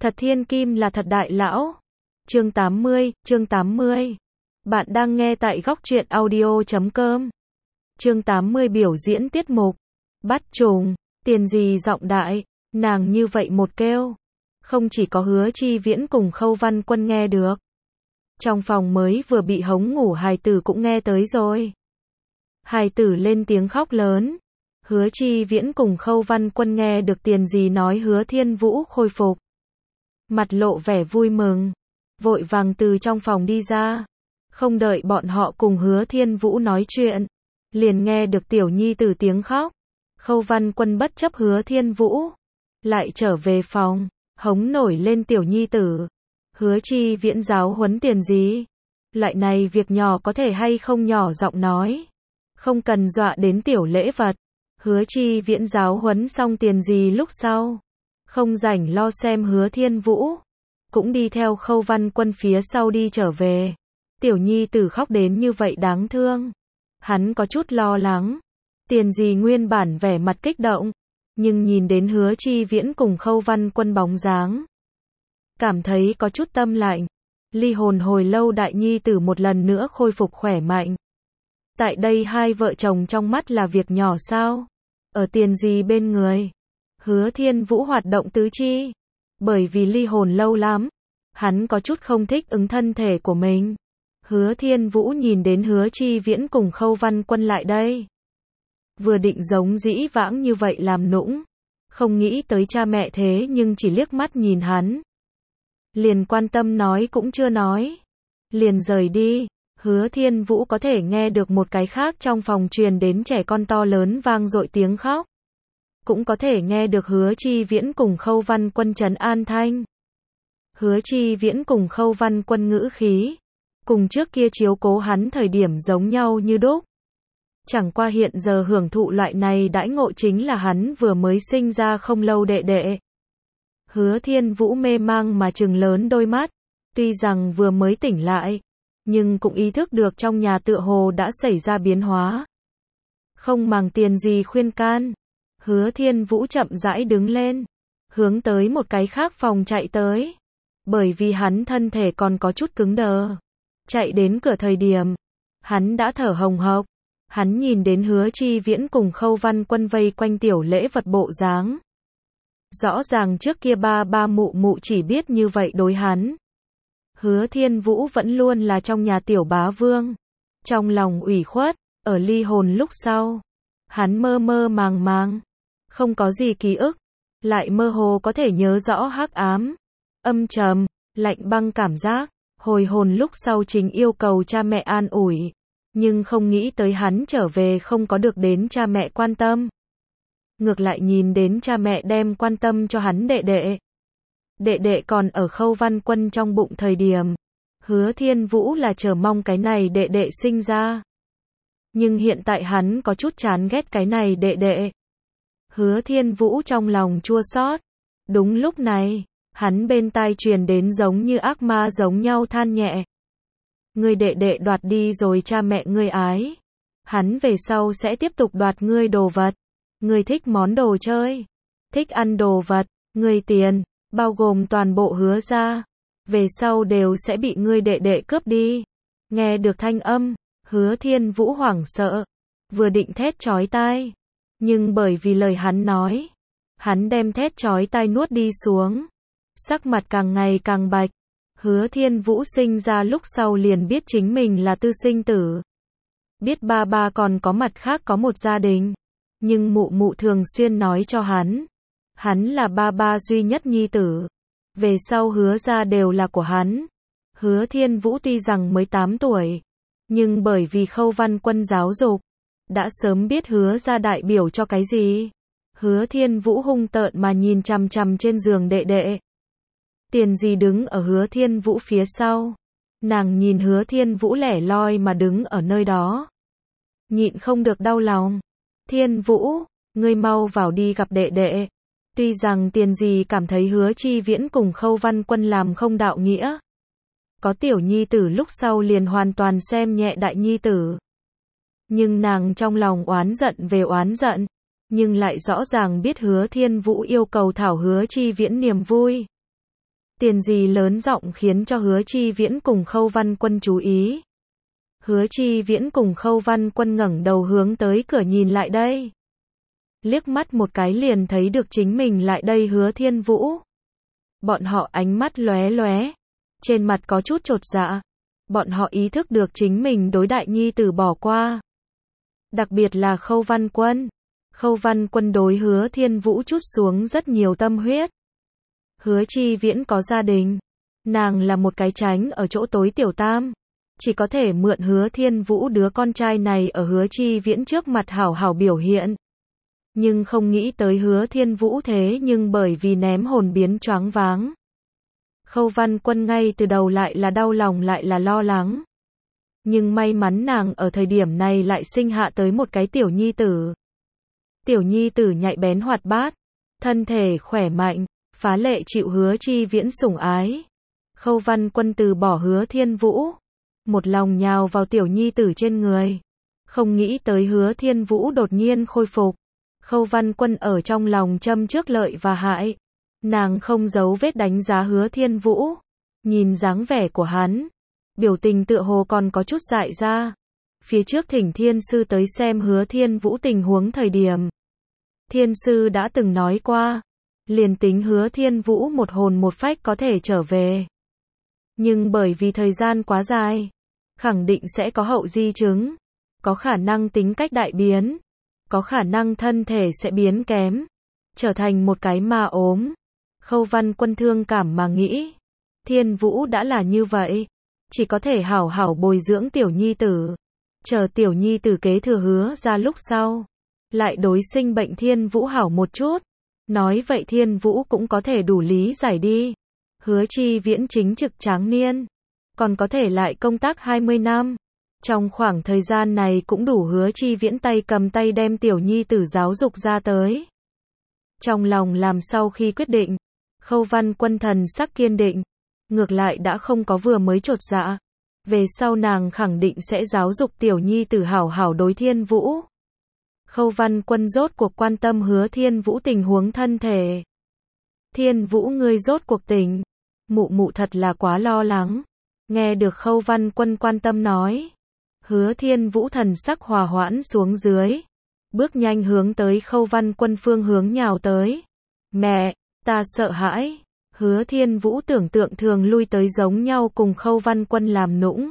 Thật thiên kim là thật đại lão. Chương 80. Bạn đang nghe tại góc truyện audio.com. Chương 80 biểu diễn tiết mục. Bắt trùng, tiền gì giọng đại, nàng như vậy một kêu. Không chỉ có Hứa Chi Viễn cùng Khâu Văn Quân nghe được. Trong phòng mới vừa bị hống ngủ hài tử cũng nghe tới rồi. Hài tử lên tiếng khóc lớn. Hứa Chi Viễn cùng Khâu Văn Quân nghe được tiền gì nói Hứa Thiên Vũ khôi phục. Mặt lộ vẻ vui mừng. Vội vàng từ trong phòng đi ra. Không đợi bọn họ cùng Hứa Thiên Vũ nói chuyện. Liền nghe được tiểu nhi tử tiếng khóc. Khâu Văn Quân bất chấp Hứa Thiên Vũ. Lại trở về phòng. Hống nổi lên tiểu nhi tử. Hứa Chi Viễn giáo huấn tiền gì? Loại này việc nhỏ có thể hay không nhỏ giọng nói. Không cần dọa đến tiểu lễ vật. Hứa Chi Viễn giáo huấn xong tiền gì lúc sau. Không rảnh lo xem Hứa Thiên Vũ. Cũng đi theo Khâu Văn Quân phía sau đi trở về. Tiểu nhi tử khóc đến như vậy đáng thương. Hắn có chút lo lắng. Tiền gì nguyên bản vẻ mặt kích động. Nhưng nhìn đến Hứa Chi Viễn cùng Khâu Văn Quân bóng dáng. Cảm thấy có chút tâm lạnh. Ly hồn hồi lâu đại nhi tử một lần nữa khôi phục khỏe mạnh. Tại đây hai vợ chồng trong mắt là việc nhỏ sao? Ở tiền gì bên người? Hứa Thiên Vũ hoạt động tứ chi. Bởi vì ly hồn lâu lắm. Hắn có chút không thích ứng thân thể của mình. Hứa Thiên Vũ nhìn đến Hứa Chi Viễn cùng Khâu Văn Quân lại đây. Vừa định giống dĩ vãng như vậy làm nũng. Không nghĩ tới cha mẹ thế nhưng chỉ liếc mắt nhìn hắn. Liền quan tâm nói cũng chưa nói. Liền rời đi. Hứa Thiên Vũ có thể nghe được một cái khác trong phòng truyền đến trẻ con to lớn vang dội tiếng khóc. Cũng có thể nghe được Hứa Chi Viễn cùng Khâu Văn Quân trấn an thanh. Hứa Chi Viễn cùng Khâu Văn Quân ngữ khí. Cùng trước kia chiếu cố hắn thời điểm giống nhau như đúc. Chẳng qua hiện giờ hưởng thụ loại này đãi ngộ chính là hắn vừa mới sinh ra không lâu đệ đệ. Hứa Thiên Vũ mê mang mà trừng lớn đôi mắt. Tuy rằng vừa mới tỉnh lại. Nhưng cũng ý thức được trong nhà tựa hồ đã xảy ra biến hóa. Không màng tiền gì khuyên can. Hứa Thiên Vũ chậm rãi đứng lên. Hướng tới một cái khác phòng chạy tới. Bởi vì hắn thân thể còn có chút cứng đờ. Chạy đến cửa thời điểm. Hắn đã thở hồng hộc. Hắn nhìn đến Hứa Chi Viễn cùng Khâu Văn Quân vây quanh tiểu lễ vật bộ dáng. Rõ ràng trước kia ba mụ chỉ biết như vậy đối hắn. Hứa Thiên Vũ vẫn luôn là trong nhà tiểu bá vương. Trong lòng ủy khuất, ở ly hồn lúc sau. Hắn mơ mơ màng màng. Không có gì ký ức. Lại mơ hồ có thể nhớ rõ hắc ám. Âm trầm, lạnh băng cảm giác. Hồi hồn lúc sau chính yêu cầu cha mẹ an ủi. Nhưng không nghĩ tới hắn trở về không có được đến cha mẹ quan tâm. Ngược lại nhìn đến cha mẹ đem quan tâm cho hắn đệ đệ. Đệ đệ còn ở Khâu Văn Quân trong bụng thời điểm. Hứa Thiên Vũ là chờ mong cái này đệ đệ sinh ra. Nhưng hiện tại hắn có chút chán ghét cái này đệ đệ. Hứa Thiên Vũ trong lòng chua xót. Đúng lúc này, hắn bên tai truyền đến giống như ác ma giống nhau than nhẹ. Ngươi đệ đệ đoạt đi rồi cha mẹ ngươi ái. Hắn về sau sẽ tiếp tục đoạt ngươi đồ vật. Ngươi thích món đồ chơi. Thích ăn đồ vật. Ngươi tiền. Bao gồm toàn bộ Hứa gia. Về sau đều sẽ bị ngươi đệ đệ cướp đi. Nghe được thanh âm. Hứa Thiên Vũ hoảng sợ. Vừa định thét chói tai. Nhưng bởi vì lời hắn nói. Hắn đem thét chói tai nuốt đi xuống. Sắc mặt càng ngày càng bạch. Hứa Thiên Vũ sinh ra lúc sau liền biết chính mình là tư sinh tử. Biết ba còn có mặt khác có một gia đình. Nhưng mụ thường xuyên nói cho hắn. Hắn là ba duy nhất nhi tử. Về sau Hứa gia đều là của hắn. Hứa Thiên Vũ tuy rằng mới 8 tuổi. Nhưng bởi vì Khâu Văn Quân giáo dục. Đã sớm biết Hứa gia đại biểu cho cái gì. Hứa Thiên Vũ hung tợn mà nhìn chằm chằm trên giường đệ đệ. Tiền gì đứng ở Hứa Thiên Vũ phía sau. Nàng nhìn Hứa Thiên Vũ lẻ loi mà đứng ở nơi đó. Nhịn không được đau lòng. Thiên Vũ, ngươi mau vào đi gặp đệ đệ. Tuy rằng tiền gì cảm thấy Hứa Chi Viễn cùng Khâu Văn Quân làm không đạo nghĩa. Có tiểu nhi tử lúc sau liền hoàn toàn xem nhẹ đại nhi tử. Nhưng nàng trong lòng oán giận về oán giận. Nhưng lại rõ ràng biết Hứa Thiên Vũ yêu cầu thảo Hứa Chi Viễn niềm vui. Tiền gì lớn giọng khiến cho Hứa Chi Viễn cùng Khâu Văn Quân chú ý. Hứa Chi Viễn cùng Khâu Văn Quân ngẩng đầu hướng tới cửa nhìn lại đây. Liếc mắt một cái liền thấy được chính mình lại đây Hứa Thiên Vũ. Bọn họ ánh mắt lóe lóe, trên mặt có chút chột dạ. Bọn họ ý thức được chính mình đối đại nhi tử bỏ qua. Đặc biệt là Khâu Văn Quân. Khâu Văn Quân đối Hứa Thiên Vũ trút xuống rất nhiều tâm huyết. Hứa Chi Viễn có gia đình. Nàng là một cái tránh ở chỗ tối tiểu tam. Chỉ có thể mượn Hứa Thiên Vũ đứa con trai này ở Hứa Chi Viễn trước mặt hảo hảo biểu hiện. Nhưng không nghĩ tới Hứa Thiên Vũ thế nhưng bởi vì ném hồn biến choáng váng. Khâu Văn Quân ngay từ đầu lại là đau lòng lại là lo lắng. Nhưng may mắn nàng ở thời điểm này lại sinh hạ tới một cái tiểu nhi tử. Tiểu nhi tử nhạy bén hoạt bát, thân thể khỏe mạnh, phá lệ chịu Hứa Chi Viễn sủng ái. Khâu Văn Quân từ bỏ Hứa Thiên Vũ, một lòng nhào vào tiểu nhi tử trên người. Không nghĩ tới Hứa Thiên Vũ đột nhiên khôi phục. Khâu Văn Quân ở trong lòng châm trước lợi và hại. Nàng không giấu vết đánh giá Hứa Thiên Vũ. Nhìn dáng vẻ của hắn, biểu tình tựa hồ còn có chút dại ra. Phía trước thỉnh Thiên Sư tới xem Hứa Thiên Vũ tình huống thời điểm. Thiên Sư đã từng nói qua, liền tính Hứa Thiên Vũ một hồn một phách có thể trở về. Nhưng bởi vì thời gian quá dài, khẳng định sẽ có hậu di chứng. Có khả năng tính cách đại biến. Có khả năng thân thể sẽ biến kém. Trở thành một cái ma ốm. Khâu Văn Quân thương cảm mà nghĩ. Thiên Vũ đã là như vậy. Chỉ có thể hảo hảo bồi dưỡng tiểu nhi tử. Chờ tiểu nhi tử kế thừa Hứa ra lúc sau. Lại đối sinh bệnh Thiên Vũ hảo một chút. Nói vậy Thiên Vũ cũng có thể đủ lý giải đi. Hứa Chi Viễn chính trực tráng niên. Còn có thể lại công tác 20 năm. Trong khoảng thời gian này cũng đủ Hứa Chi Viễn tay cầm tay đem tiểu nhi tử giáo dục ra tới. Trong lòng làm sau khi quyết định, Khâu Văn Quân thần sắc kiên định. Ngược lại đã không có vừa mới chột dạ. Về sau nàng khẳng định sẽ giáo dục tiểu nhi tử hảo hảo đối Thiên Vũ. Khâu Văn Quân rốt cuộc quan tâm Hứa Thiên Vũ tình huống thân thể. Thiên Vũ ngươi rốt cuộc tỉnh. Mụ mụ thật là quá lo lắng. Nghe được Khâu Văn Quân quan tâm nói. Hứa Thiên Vũ thần sắc hòa hoãn xuống dưới. Bước nhanh hướng tới Khâu Văn Quân phương hướng nhào tới. Mẹ, ta sợ hãi. Hứa Thiên Vũ tưởng tượng thường lui tới giống nhau cùng Khâu Văn Quân làm nũng.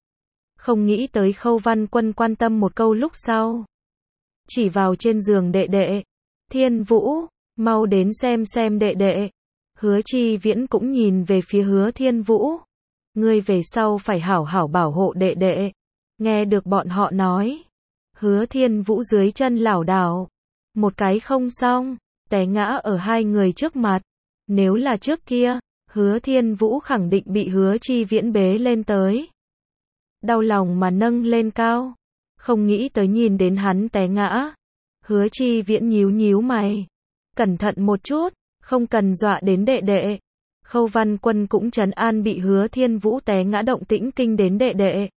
Không nghĩ tới Khâu Văn Quân quan tâm một câu lúc sau. Chỉ vào trên giường đệ đệ. Thiên Vũ, mau đến xem đệ đệ. Hứa Chi Viễn cũng nhìn về phía Hứa Thiên Vũ. Ngươi về sau phải hảo hảo bảo hộ đệ đệ. Nghe được bọn họ nói. Hứa Thiên Vũ dưới chân lảo đảo. Một cái không xong, té ngã ở hai người trước mặt. Nếu là trước kia, Hứa Thiên Vũ khẳng định bị Hứa Chi Viễn bế lên tới. Đau lòng mà nâng lên cao. Không nghĩ tới nhìn đến hắn té ngã. Hứa Chi Viễn nhíu nhíu mày. Cẩn thận một chút, không cần dọa đến đệ đệ. Khâu Văn Quân cũng trấn an bị Hứa Thiên Vũ té ngã động tĩnh kinh đến đệ đệ.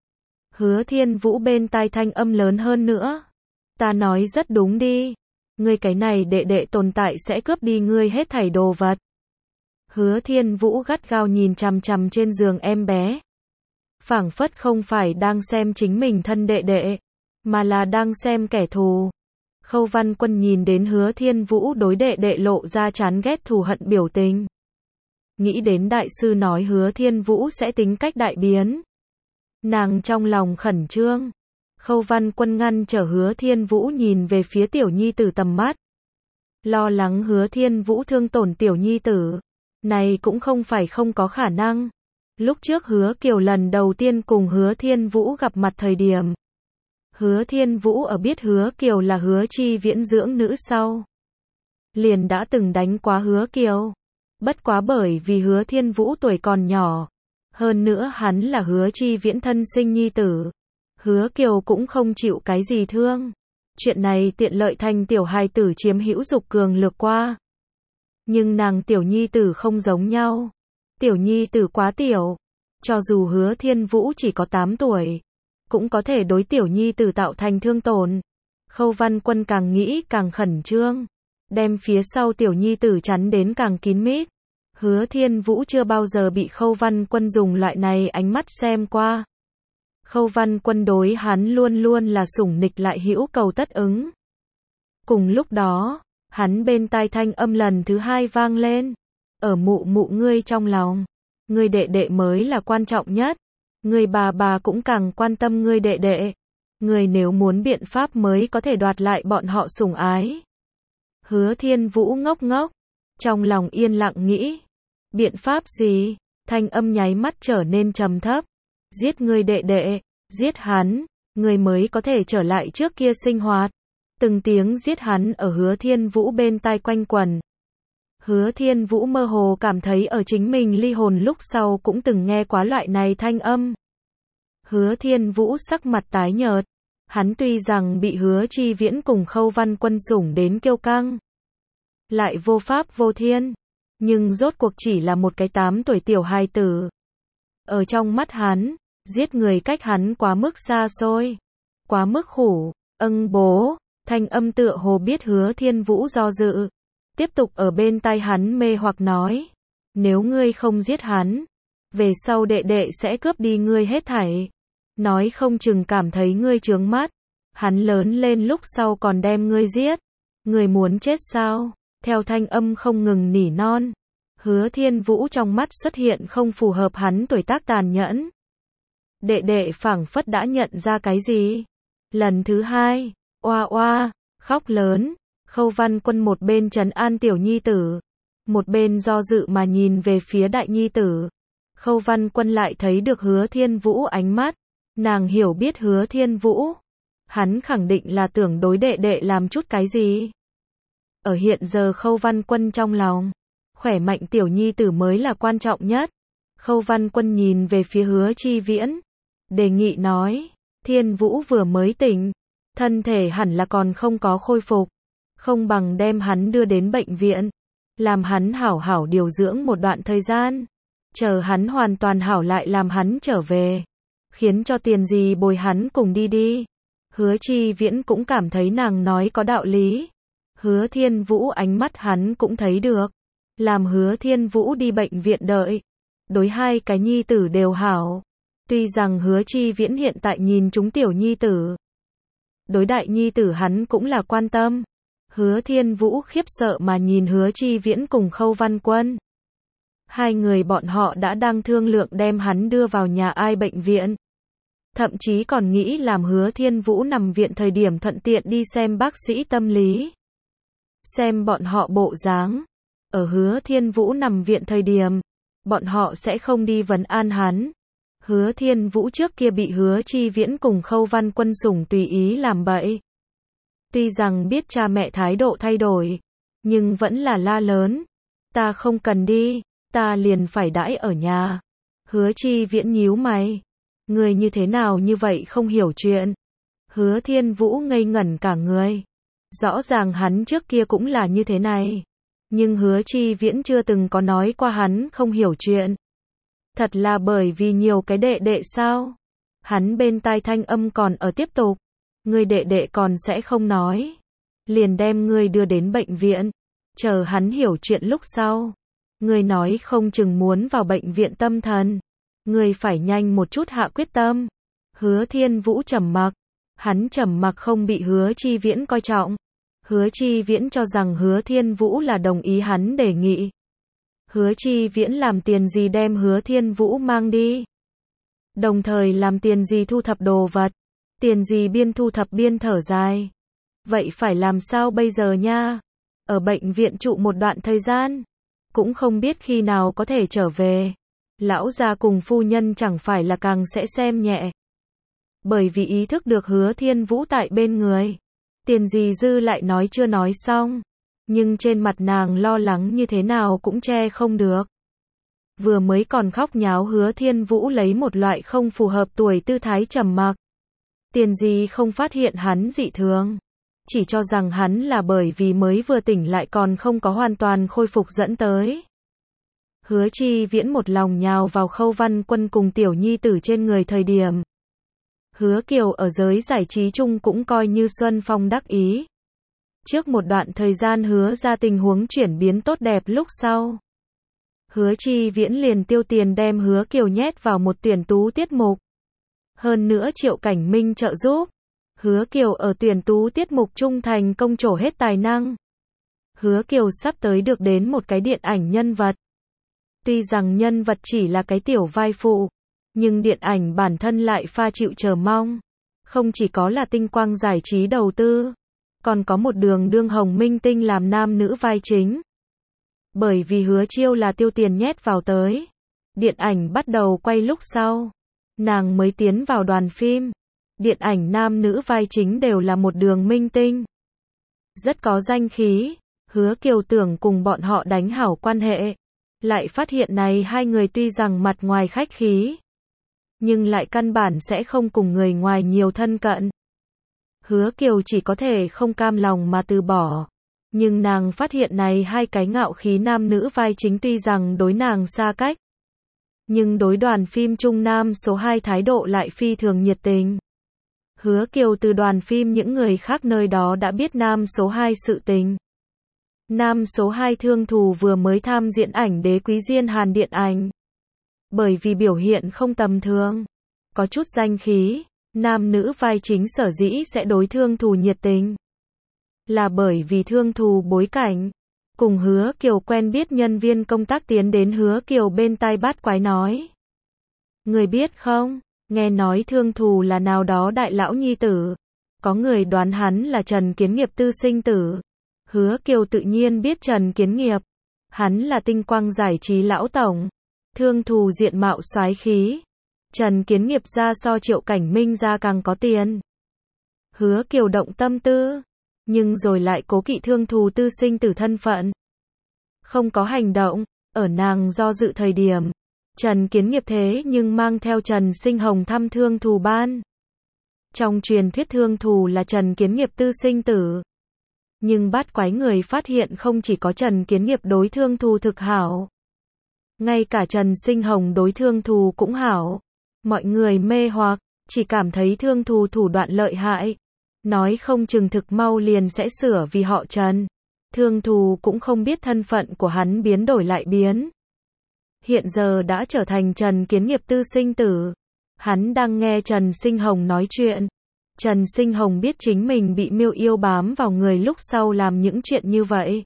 Hứa Thiên Vũ bên tai thanh âm lớn hơn nữa. Ta nói rất đúng đi. Ngươi cái này đệ đệ tồn tại sẽ cướp đi ngươi hết thảy đồ vật. Hứa Thiên Vũ gắt gao nhìn chằm chằm trên giường em bé. Phảng phất không phải đang xem chính mình thân đệ đệ, mà là đang xem kẻ thù. Khâu Văn Quân nhìn đến Hứa Thiên Vũ đối đệ đệ lộ ra chán ghét thù hận biểu tình. Nghĩ đến đại sư nói Hứa Thiên Vũ sẽ tính cách đại biến. Nàng trong lòng khẩn trương. Khâu Văn Quân ngăn trở Hứa Thiên Vũ nhìn về phía tiểu nhi tử tầm mắt. Lo lắng Hứa Thiên Vũ thương tổn tiểu nhi tử. Này cũng không phải không có khả năng. Lúc trước Hứa Kiều lần đầu tiên cùng Hứa Thiên Vũ gặp mặt thời điểm. Hứa Thiên Vũ ở biết Hứa Kiều là Hứa Chi Viễn dưỡng nữ sau. Liền đã từng đánh quá Hứa Kiều. Bất quá bởi vì Hứa Thiên Vũ tuổi còn nhỏ. Hơn nữa hắn là Hứa Chi Viễn thân sinh nhi tử. Hứa Kiều cũng không chịu cái gì thương. Chuyện này tiện lợi thành tiểu hài tử chiếm hữu dục cường lược qua. Nhưng nàng tiểu nhi tử không giống nhau. Tiểu nhi tử quá tiểu. Cho dù Hứa Thiên Vũ chỉ có 8 tuổi. Cũng có thể đối tiểu nhi tử tạo thành thương tổn. Khâu Văn Quân càng nghĩ càng khẩn trương. Đem phía sau tiểu nhi tử chắn đến càng kín mít. Hứa Thiên Vũ chưa bao giờ bị Khâu Văn Quân dùng loại này ánh mắt xem qua. Khâu Văn Quân đối hắn luôn luôn là sủng nịch lại hữu cầu tất ứng. Cùng lúc đó, hắn bên tai thanh âm lần thứ hai vang lên. Ở mụ mụ ngươi trong lòng, ngươi đệ đệ mới là quan trọng nhất. Ngươi bà cũng càng quan tâm ngươi đệ đệ. Ngươi nếu muốn biện pháp mới có thể đoạt lại bọn họ sủng ái. Hứa Thiên Vũ ngốc ngốc, trong lòng yên lặng nghĩ. Biện pháp gì? Thanh âm nháy mắt trở nên trầm thấp. Giết ngươi đệ đệ, giết hắn, ngươi mới có thể trở lại trước kia sinh hoạt. Từng tiếng giết hắn ở Hứa Thiên Vũ bên tai quanh quẩn. Hứa Thiên Vũ mơ hồ cảm thấy ở chính mình ly hồn lúc sau cũng từng nghe quá loại này thanh âm. Hứa Thiên Vũ sắc mặt tái nhợt. Hắn tuy rằng bị Hứa Chi Viễn cùng Khâu Văn Quân sủng đến kiêu căng, lại vô pháp vô thiên, nhưng rốt cuộc chỉ là một cái 8 tuổi tiểu hài tử. Ở trong mắt hắn, giết người cách hắn quá mức xa xôi, quá mức khủng. Bố, thanh âm tựa hồ biết Hứa Thiên Vũ do dự, tiếp tục ở bên tai hắn mê hoặc nói, nếu ngươi không giết hắn, về sau đệ đệ sẽ cướp đi ngươi hết thảy. Nói không chừng cảm thấy ngươi chướng mắt, hắn lớn lên lúc sau còn đem ngươi giết. Ngươi muốn chết sao? Theo thanh âm không ngừng nỉ non, Hứa Thiên Vũ trong mắt xuất hiện không phù hợp hắn tuổi tác tàn nhẫn. Đệ đệ phảng phất đã nhận ra cái gì. Lần thứ hai, oa oa, khóc lớn. Khâu Văn Quân một bên trấn an tiểu nhi tử, một bên do dự mà nhìn về phía đại nhi tử. Khâu Văn Quân lại thấy được Hứa Thiên Vũ ánh mắt. Nàng hiểu biết Hứa Thiên Vũ. Hắn khẳng định là tưởng đối đệ đệ làm chút cái gì. Ở hiện giờ Khâu Văn Quân trong lòng, khỏe mạnh tiểu nhi tử mới là quan trọng nhất. Khâu Văn Quân nhìn về phía Hứa Chi Viễn, đề nghị nói, Thiên Vũ vừa mới tỉnh, thân thể hẳn là còn không có khôi phục, không bằng đem hắn đưa đến bệnh viện, làm hắn hảo hảo điều dưỡng một đoạn thời gian, chờ hắn hoàn toàn hảo lại làm hắn trở về, khiến cho Tiền Dì bồi hắn cùng đi đi. Hứa Chi Viễn cũng cảm thấy nàng nói có đạo lý. Hứa Thiên Vũ ánh mắt hắn cũng thấy được, làm Hứa Thiên Vũ đi bệnh viện đợi, đối hai cái nhi tử đều hảo. Tuy rằng Hứa Chi Viễn hiện tại nhìn chúng tiểu nhi tử, đối đại nhi tử hắn cũng là quan tâm. Hứa Thiên Vũ khiếp sợ mà nhìn Hứa Chi Viễn cùng Khâu Văn Quân. Hai người bọn họ đã đang thương lượng đem hắn đưa vào nhà ai bệnh viện. Thậm chí còn nghĩ làm Hứa Thiên Vũ nằm viện thời điểm thuận tiện đi xem bác sĩ tâm lý. Xem bọn họ bộ dáng, ở Hứa Thiên Vũ nằm viện thời điểm, bọn họ sẽ không đi vấn an hắn. Hứa Thiên Vũ trước kia bị Hứa Chi Viễn cùng Khâu Văn Quân sủng tùy ý làm bậy. Tuy rằng biết cha mẹ thái độ thay đổi, nhưng vẫn là la lớn. Ta không cần đi, ta liền phải đãi ở nhà. Hứa Chi Viễn nhíu mày. Người như thế nào như vậy không hiểu chuyện. Hứa Thiên Vũ ngây ngẩn cả người. Rõ ràng hắn trước kia cũng là như thế này. Nhưng Hứa Chi Viễn chưa từng có nói qua hắn không hiểu chuyện. Thật là bởi vì nhiều cái đệ đệ sao? Hắn bên tai thanh âm còn ở tiếp tục. Người đệ đệ còn sẽ không nói. Liền đem ngươi đưa đến bệnh viện. Chờ hắn hiểu chuyện lúc sau. Ngươi nói không chừng muốn vào bệnh viện tâm thần. Ngươi phải nhanh một chút hạ quyết tâm. Hứa Thiên Vũ trầm mặc. Hắn trầm mặc không bị Hứa Chi Viễn coi trọng. Hứa Chi Viễn cho rằng Hứa Thiên Vũ là đồng ý hắn đề nghị. Hứa Chi Viễn làm Tiền Dì đem Hứa Thiên Vũ mang đi. Đồng thời làm Tiền Dì thu thập đồ vật. Tiền Dì biên thu thập biên thở dài. Vậy phải làm sao bây giờ nha? Ở bệnh viện trụ một đoạn thời gian. Cũng không biết khi nào có thể trở về. Lão gia cùng phu nhân chẳng phải là càng sẽ xem nhẹ. Bởi vì ý thức được Hứa Thiên Vũ tại bên người. Tiền Dì Dư lại nói chưa nói xong. Nhưng trên mặt nàng lo lắng như thế nào cũng che không được. Vừa mới còn khóc nháo Hứa Thiên Vũ lấy một loại không phù hợp tuổi tư thái trầm mặc. Tiền Dì không phát hiện hắn dị thường. Chỉ cho rằng hắn là bởi vì mới vừa tỉnh lại còn không có hoàn toàn khôi phục dẫn tới. Hứa Chi Viễn một lòng nhào vào Khâu Văn Quân cùng tiểu nhi tử trên người thời điểm. Hứa Kiều ở giới giải trí chung cũng coi như xuân phong đắc ý. Trước một đoạn thời gian hứa ra tình huống chuyển biến tốt đẹp lúc sau. Hứa Chi Viễn liền tiêu tiền đem Hứa Kiều nhét vào một tuyển tú tiết mục. Hơn nữa Triệu Cảnh Minh trợ giúp. Hứa Kiều ở tuyển tú tiết mục trung thành công trổ hết tài năng. Hứa Kiều sắp tới được đến một cái điện ảnh nhân vật. Tuy rằng nhân vật chỉ là cái tiểu vai phụ, nhưng điện ảnh bản thân lại pha chịu chờ mong. Không chỉ có là Tinh Quang Giải trí đầu tư, còn có một đường đương hồng minh tinh làm nam nữ vai chính. Bởi vì Hứa Chiêu là tiêu tiền nhét vào tới. Điện ảnh bắt đầu quay lúc sau, nàng mới tiến vào đoàn phim. Điện ảnh nam nữ vai chính đều là một đường minh tinh. Rất có danh khí. Hứa Kiều tưởng cùng bọn họ đánh hảo quan hệ. Lại phát hiện này hai người tuy rằng mặt ngoài khách khí, nhưng lại căn bản sẽ không cùng người ngoài nhiều thân cận. Hứa Kiều chỉ có thể không cam lòng mà từ bỏ. Nhưng nàng phát hiện này hai cái ngạo khí nam nữ vai chính tuy rằng đối nàng xa cách, nhưng đối đoàn phim Trung Nam số 2 thái độ lại phi thường nhiệt tình. Hứa Kiều từ đoàn phim những người khác nơi đó đã biết nam số 2 sự tình. Nam số 2 Thương Thù vừa mới tham diễn ảnh Đế Quý Diên Hàn điện ảnh. Bởi vì biểu hiện không tầm thường, có chút danh khí, nam nữ vai chính sở dĩ sẽ đối Thương Thù nhiệt tình. Là bởi vì Thương Thù bối cảnh. Cùng Hứa Kiều quen biết nhân viên công tác tiến đến Hứa Kiều bên tai bát quái nói. Người biết không, nghe nói Thương Thù là nào đó đại lão nhi tử. Có người đoán hắn là Trần Kiến Nghiệp tư sinh tử. Hứa Kiều tự nhiên biết Trần Kiến Nghiệp. Hắn là Tinh Quang Giải trí lão tổng. Thương Thù diện mạo soái khí. Trần Kiến Nghiệp ra so Triệu Cảnh Minh ra càng có tiền. Hứa Kiều động tâm tư, nhưng rồi lại cố kỵ Thương Thù tư sinh tử thân phận. Không có hành động. Ở nàng do dự thời điểm, Trần Kiến Nghiệp thế nhưng mang theo Trần Sinh Hồng thăm Thương Thù ban. Trong truyền thuyết Thương Thù là Trần Kiến Nghiệp tư sinh tử. Nhưng bát quái người phát hiện không chỉ có Trần Kiến Nghiệp đối Thương Thù thực hảo, ngay cả Trần Sinh Hồng đối Thương Thù cũng hảo. Mọi người mê hoặc, chỉ cảm thấy Thương Thù thủ đoạn lợi hại. Nói không chừng thực mau liền sẽ sửa vì họ Trần. Thương Thù cũng không biết thân phận của hắn biến đổi lại biến. Hiện giờ đã trở thành Trần Kiến Nghiệp tư sinh tử. Hắn đang nghe Trần Sinh Hồng nói chuyện. Trần Sinh Hồng biết chính mình bị Miêu Yêu bám vào người lúc sau làm những chuyện như vậy.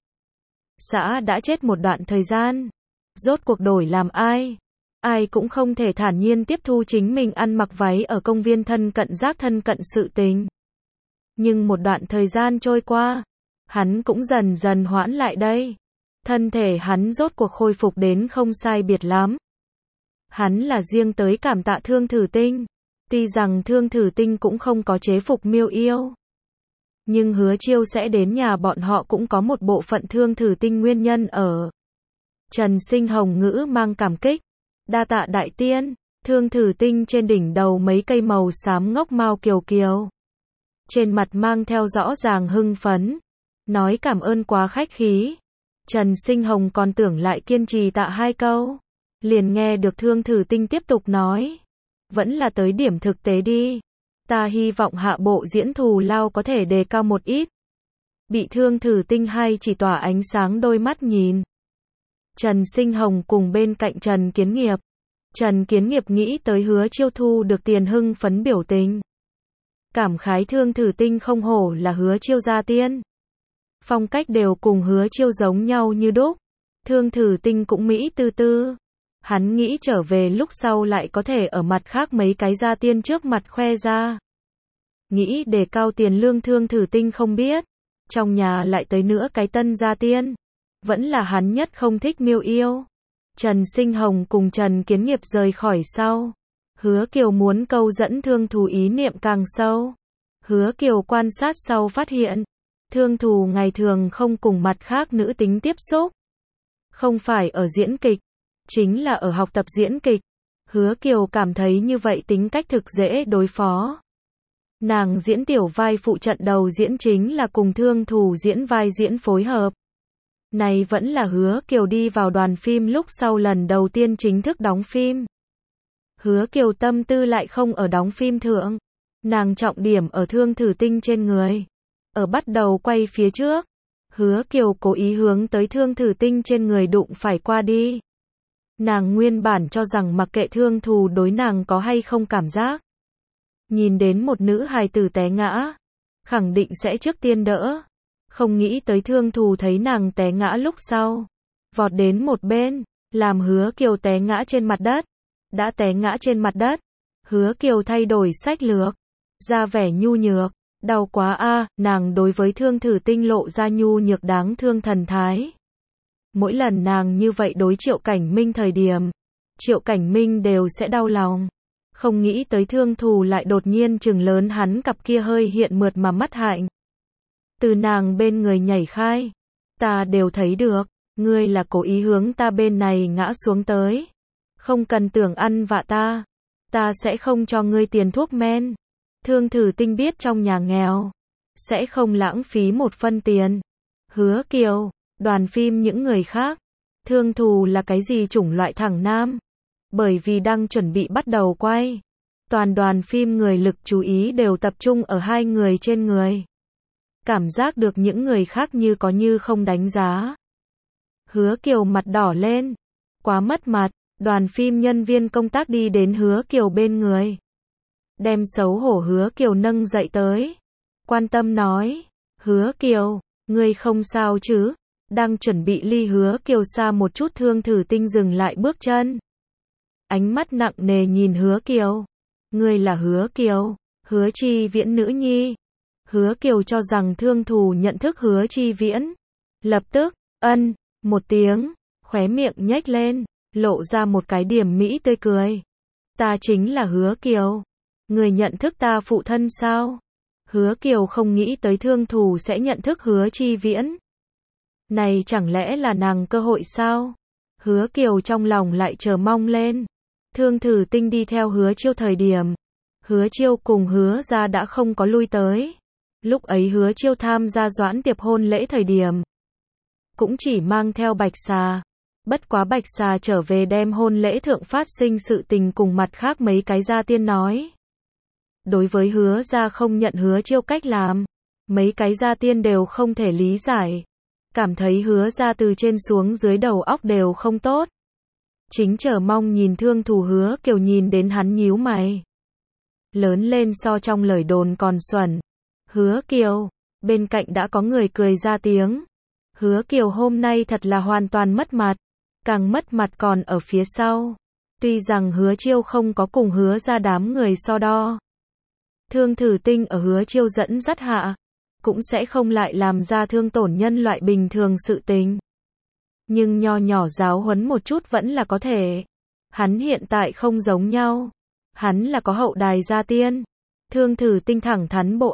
Xã đã chết một đoạn thời gian. Rốt cuộc đổi làm ai? Ai cũng không thể thản nhiên tiếp thu chính mình ăn mặc váy ở công viên thân cận rác thân cận sự tình. Nhưng một đoạn thời gian trôi qua, hắn cũng dần dần hoãn lại đây. Thân thể hắn rốt cuộc khôi phục đến không sai biệt lắm. Hắn là riêng tới cảm tạ Thương Thử Tinh. Tuy rằng Thương Thử Tinh cũng không có chế phục Miêu Yêu, nhưng Hứa Chiêu sẽ đến nhà bọn họ cũng có một bộ phận Thương Thử Tinh nguyên nhân ở. Trần Sinh Hồng ngữ mang cảm kích. Đa tạ đại tiên. Thương Thử Tinh trên đỉnh đầu mấy cây màu xám ngốc mao kiều kiều. Trên mặt mang theo rõ ràng hưng phấn. Nói cảm ơn quá khách khí. Trần Sinh Hồng còn tưởng lại kiên trì tạ hai câu. Liền nghe được Thương Thử Tinh tiếp tục nói. Vẫn là tới điểm thực tế đi. Ta hy vọng hạ bộ diễn thù lao có thể đề cao một ít. Bị Thương Thử Tinh hay chỉ tỏa ánh sáng đôi mắt nhìn. Trần Sinh Hồng cùng bên cạnh Trần Kiến Nghiệp. Trần Kiến Nghiệp nghĩ tới Hứa Chiêu thu được tiền hưng phấn biểu tình. Cảm khái Thương Thử Tinh không hổ là Hứa Chiêu gia tiên. Phong cách đều cùng Hứa Chiêu giống nhau như đúc. Thương Thử Tinh cũng mỹ tư tư. Hắn nghĩ trở về lúc sau lại có thể ở mặt khác mấy cái gia tiên trước mặt khoe ra. Nghĩ đề cao tiền lương Thương Thử Tinh không biết. Trong nhà lại tới nữa cái tân gia tiên. Vẫn là hắn nhất không thích Miêu Yêu. Trần Sinh Hồng cùng Trần Kiến Nghiệp rời khỏi sau. Hứa Kiều muốn câu dẫn Thương Thù ý niệm càng sâu. Hứa Kiều quan sát sau phát hiện. Thương Thù ngày thường không cùng mặt khác nữ tính tiếp xúc. Không phải ở diễn kịch. Chính là ở học tập diễn kịch. Hứa Kiều cảm thấy như vậy tính cách thực dễ đối phó. Nàng diễn tiểu vai phụ trận đầu diễn chính là cùng Thương Thù diễn vai diễn phối hợp. Này vẫn là Hứa Kiều đi vào đoàn phim lúc sau lần đầu tiên chính thức đóng phim. Hứa Kiều tâm tư lại không ở đóng phim thượng. Nàng trọng điểm ở Thương Thử Tinh trên người. Ở bắt đầu quay phía trước, Hứa Kiều cố ý hướng tới Thương Thử Tinh trên người đụng phải qua đi. Nàng nguyên bản cho rằng mặc kệ Thương Thù đối nàng có hay không cảm giác. Nhìn đến một nữ hài tử té ngã, khẳng định sẽ trước tiên đỡ. Không nghĩ tới Thương Thù thấy nàng té ngã lúc sau. Vọt đến một bên, làm Hứa Kiều té ngã trên mặt đất. Đã té ngã trên mặt đất, Hứa Kiều thay đổi sách lược, ra vẻ nhu nhược. Đau quá a, nàng đối với Thương Thử Tinh lộ ra nhu nhược đáng thương thần thái. Mỗi lần nàng như vậy đối Triệu Cảnh Minh thời điểm, Triệu Cảnh Minh đều sẽ đau lòng. Không nghĩ tới Thương Thù lại đột nhiên trừng lớn hắn cặp kia hơi hiện mượt mà mắt hạnh. Từ nàng bên người nhảy khai, ta đều thấy được, ngươi là cố ý hướng ta bên này ngã xuống tới. Không cần tưởng ăn vạ ta sẽ không cho ngươi tiền thuốc men. Thương Thử Tinh biết trong nhà nghèo, sẽ không lãng phí một phân tiền. Hứa Kiều, đoàn phim những người khác, Thương Thù là cái gì chủng loại thẳng nam. Bởi vì đang chuẩn bị bắt đầu quay, toàn đoàn phim người lực chú ý đều tập trung ở hai người trên người. Cảm giác được những người khác như có như không đánh giá. Hứa Kiều mặt đỏ lên, quá mất mặt. Đoàn phim nhân viên công tác đi đến Hứa Kiều bên người, đem xấu hổ Hứa Kiều nâng dậy tới, quan tâm nói, Hứa Kiều, ngươi không sao chứ? Đang chuẩn bị ly Hứa Kiều xa một chút, Thương Thử Tinh dừng lại bước chân, ánh mắt nặng nề nhìn Hứa Kiều. Ngươi là Hứa Kiều, Hứa Chi Viễn nữ nhi. Hứa Kiều cho rằng Thương Thù nhận thức Hứa Chi Viễn, lập tức ân một tiếng, khóe miệng nhếch lên, lộ ra một cái điểm mỹ tươi cười. Ta chính là Hứa Kiều. Người nhận thức ta phụ thân sao? Hứa Kiều không nghĩ tới Thương Thù sẽ nhận thức Hứa Chi Viễn. Này chẳng lẽ là nàng cơ hội sao? Hứa Kiều trong lòng lại chờ mong lên. Thương Thử Tinh đi theo Hứa Chiêu thời điểm, Hứa Chiêu cùng Hứa gia đã không có lui tới. Lúc ấy Hứa Chiêu tham gia Doãn Tiệp hôn lễ thời điểm, cũng chỉ mang theo Bạch Xà. Bất quá Bạch Xà trở về đem hôn lễ thượng phát sinh sự tình cùng mặt khác mấy cái gia tiên nói. Đối với Hứa gia không nhận Hứa Chiêu cách làm, mấy cái gia tiên đều không thể lý giải. Cảm thấy Hứa gia từ trên xuống dưới đầu óc đều không tốt. Chính chờ mong nhìn Thương Thù. Hứa Kiều nhìn đến hắn nhíu mày. Lớn lên so trong lời đồn còn xuẩn. Hứa Kiều, bên cạnh đã có người cười ra tiếng. Hứa Kiều hôm nay thật là hoàn toàn mất mặt. Càng mất mặt còn ở phía sau. Tuy rằng Hứa Chiêu không có cùng Hứa gia đám người so đo. Thương Thử Tinh ở Hứa Chiêu dẫn dắt hạ, cũng sẽ không lại làm ra thương tổn nhân loại bình thường sự tình. Nhưng nho nhỏ giáo huấn một chút vẫn là có thể. Hắn hiện tại không giống nhau. Hắn là có hậu đài gia tiên. Thương Thử Tinh thẳng thắn bộ